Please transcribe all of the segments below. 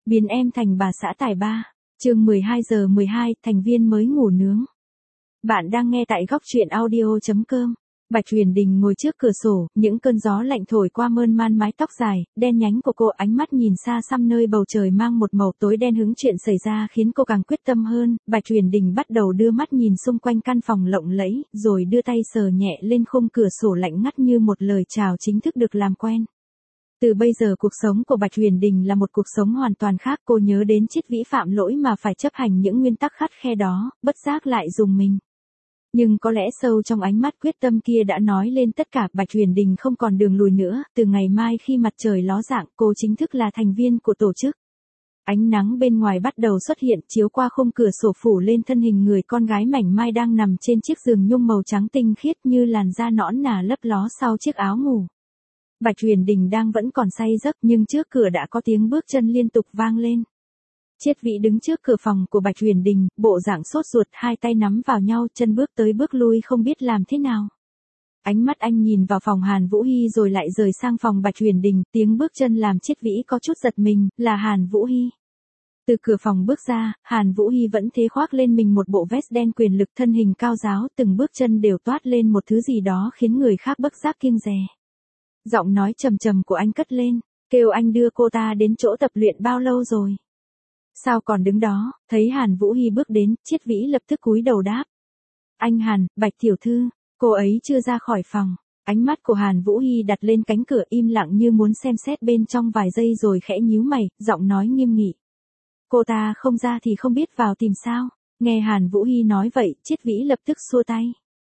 Biến em thành bà xã tài ba. Chương 12:12, thành viên mới ngủ nướng. Bạn đang nghe tại góc truyện audio.com. Bạch Huyền Đình ngồi trước cửa sổ, những cơn gió lạnh thổi qua mơn man mái tóc dài, đen nhánh của cô, ánh mắt nhìn xa xăm nơi bầu trời mang một màu tối đen. Hứng chuyện xảy ra khiến cô càng quyết tâm hơn. Bạch Huyền Đình bắt đầu đưa mắt nhìn xung quanh căn phòng lộng lẫy, rồi đưa tay sờ nhẹ lên khung cửa sổ lạnh ngắt như một lời chào chính thức được làm quen. Từ bây giờ cuộc sống của Bạch Huyền Đình là một cuộc sống hoàn toàn khác. Cô nhớ đến Triết Vĩ phạm lỗi mà phải chấp hành những nguyên tắc khắt khe đó, bất giác lại rùng mình. Nhưng có lẽ sâu trong ánh mắt quyết tâm kia đã nói lên tất cả. Bạch Huyền Đình không còn đường lùi nữa. Từ ngày mai khi mặt trời ló dạng, cô chính thức là thành viên của tổ chức. Ánh nắng bên ngoài bắt đầu xuất hiện, chiếu qua khung cửa sổ phủ lên thân hình người con gái mảnh mai đang nằm trên chiếc giường nhung màu trắng tinh khiết như làn da nõn nà lấp ló sau chiếc áo ngủ. Bạch Huyền Đình đang vẫn còn say giấc, nhưng trước cửa đã có tiếng bước chân liên tục vang lên. Triết Vĩ đứng trước cửa phòng của Bạch Huyền Đình, bộ dạng sốt ruột, hai tay nắm vào nhau, chân bước tới bước lui không biết làm thế nào. Ánh mắt anh nhìn vào phòng Hàn Vũ Hy rồi lại rời sang phòng Bạch Huyền Đình, tiếng bước chân làm Triết Vĩ có chút giật mình, là Hàn Vũ Hy. Từ cửa phòng bước ra, Hàn Vũ Hy vẫn thế khoác lên mình một bộ vest đen quyền lực, thân hình cao ráo, từng bước chân đều toát lên một thứ gì đó khiến người khác bất giác kiêng dè. Giọng nói trầm trầm của anh cất lên, kêu anh đưa cô ta đến chỗ tập luyện bao lâu rồi? Sao còn đứng đó? Thấy Hàn Vũ Hy bước đến, Triết Vĩ lập tức cúi đầu đáp. Anh Hàn, Bạch tiểu thư, cô ấy chưa ra khỏi phòng. Ánh mắt của Hàn Vũ Hy đặt lên cánh cửa, im lặng như muốn xem xét bên trong vài giây rồi khẽ nhíu mày, giọng nói nghiêm nghị. Cô ta không ra thì không biết vào tìm sao? Nghe Hàn Vũ Hy nói vậy, Triết Vĩ lập tức xua tay.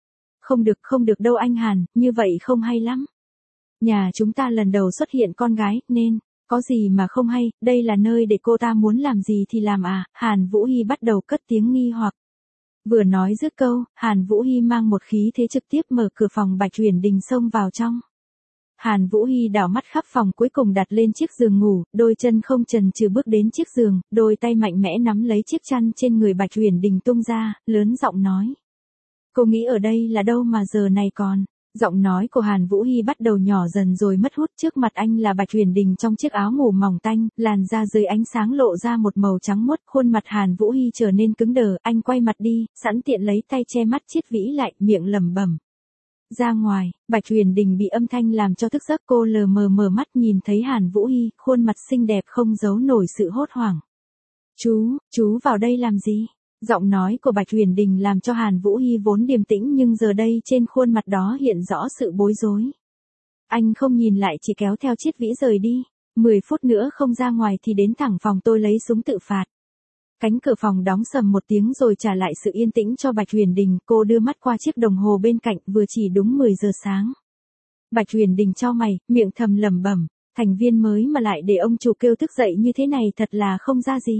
Không được đâu anh Hàn, như vậy không hay lắm. Nhà chúng ta lần đầu xuất hiện con gái, nên, có gì mà không hay, đây là nơi để cô ta muốn làm gì thì làm à? Hàn Vũ Hy bắt đầu cất tiếng nghi hoặc. Vừa nói dứt câu, Hàn Vũ Hy mang một khí thế trực tiếp mở cửa phòng Bạch Huyền Đình xông vào trong. Hàn Vũ Hy đảo mắt khắp phòng, cuối cùng đặt lên chiếc giường ngủ, đôi chân không chần chừ bước đến chiếc giường, đôi tay mạnh mẽ nắm lấy chiếc chăn trên người Bạch Huyền Đình tung ra, lớn giọng nói. Cô nghĩ ở đây là đâu mà giờ này còn? Giọng nói của Hàn Vũ Hy bắt đầu nhỏ dần rồi mất hút. Trước mặt anh là Bạch Huyền Đình trong chiếc áo ngủ mỏng tanh, làn da dưới ánh sáng lộ ra một màu trắng muốt. Khuôn mặt Hàn Vũ Hy trở nên cứng đờ, anh quay mặt đi, sẵn tiện lấy tay che mắt Triết Vĩ lại, miệng lẩm bẩm. Ra ngoài. Bạch Huyền Đình bị âm thanh làm cho thức giấc, cô lờ mờ mở mắt nhìn thấy Hàn Vũ Hy, khuôn mặt xinh đẹp không giấu nổi sự hốt hoảng. Chú vào đây làm gì? Giọng nói của Bạch Huyền Đình làm cho Hàn Vũ Hy vốn điềm tĩnh nhưng giờ đây trên khuôn mặt đó hiện rõ sự bối rối. Anh không nhìn lại, chỉ kéo theo Triết Vĩ rời đi. 10 phút nữa không ra ngoài thì đến thẳng phòng tôi lấy súng tự phạt. Cánh cửa phòng đóng sầm một tiếng rồi trả lại sự yên tĩnh cho Bạch Huyền Đình. Cô đưa mắt qua chiếc đồng hồ bên cạnh, vừa chỉ đúng 10 giờ sáng. Bạch Huyền Đình chau mày, miệng thầm lẩm bẩm, thành viên mới mà lại để ông chủ kêu thức dậy như thế này thật là không ra gì.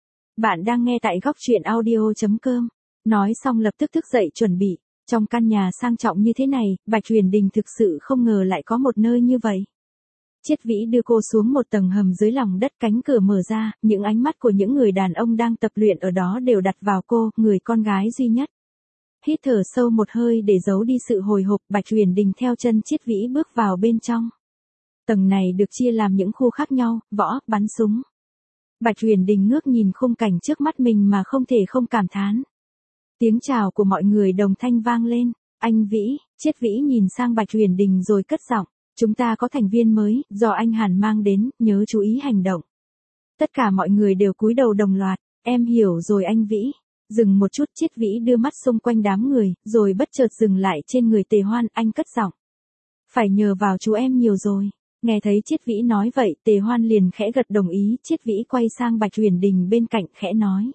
Bạn đang nghe tại góc truyện audio.com. Nói xong lập tức thức dậy chuẩn bị. Trong căn nhà sang trọng như thế này, Bạch Huyền Đình thực sự không ngờ lại có một nơi như vậy. Triết Vĩ đưa cô xuống một tầng hầm dưới lòng đất, cánh cửa mở ra, những ánh mắt của những người đàn ông đang tập luyện ở đó đều đặt vào cô, người con gái duy nhất. Hít thở sâu một hơi để giấu đi sự hồi hộp, Bạch Huyền Đình theo chân Triết Vĩ bước vào bên trong. Tầng này được chia làm những khu khác nhau, võ, bắn súng. Bạch Huyền Đình ngước nhìn khung cảnh trước mắt mình mà không thể không cảm thán. Tiếng chào của mọi người đồng thanh vang lên. Anh Vĩ. Triết Vĩ nhìn sang Bạch Huyền Đình rồi cất giọng. Chúng ta có thành viên mới, do anh Hàn mang đến, nhớ chú ý hành động. Tất cả mọi người đều cúi đầu đồng loạt. Em hiểu rồi anh Vĩ. Dừng một chút, Triết Vĩ đưa mắt xung quanh đám người, rồi bất chợt dừng lại trên người Tề Hoan, anh cất giọng. Phải nhờ vào chú em nhiều rồi. Nghe thấy Triết Vĩ nói vậy, Tề Hoan liền khẽ gật đồng ý. Triết Vĩ quay sang Bạch Huyền Đình bên cạnh khẽ nói.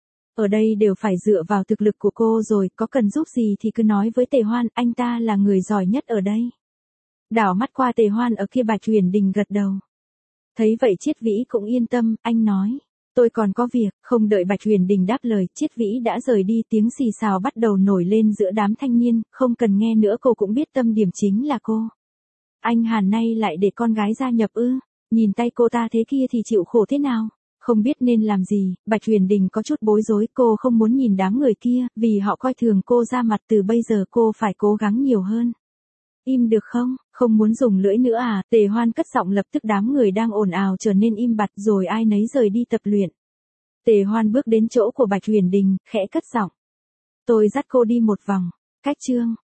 Ở đây đều phải dựa vào thực lực của cô rồi, có cần giúp gì thì cứ nói với Tề Hoan, anh ta là người giỏi nhất ở đây. Đảo mắt qua Tề Hoan ở kia, Bạch Huyền Đình gật đầu. Thấy vậy Triết Vĩ cũng yên tâm, anh nói. Tôi còn có việc. Không đợi Bạch Huyền Đình đáp lời, Triết Vĩ đã rời đi. Tiếng xì xào bắt đầu nổi lên giữa đám thanh niên, không cần nghe nữa, cô cũng biết tâm điểm chính là cô. Anh Hàn nay lại để con gái gia nhập ư? Nhìn tay cô ta thế kia thì chịu khổ thế nào? Không biết nên làm gì, Bạch Huyền Đình có chút bối rối, cô không muốn nhìn đám người kia, vì họ coi thường cô ra mặt, từ bây giờ cô phải cố gắng nhiều hơn. Im được không, không muốn dùng lưỡi nữa à, Tề Hoan cất giọng lập tức đám người đang ồn ào trở nên im bặt rồi ai nấy rời đi tập luyện. Tề Hoan bước đến chỗ của Bạch Huyền Đình, khẽ cất giọng. Tôi dắt cô đi một vòng, cách chương.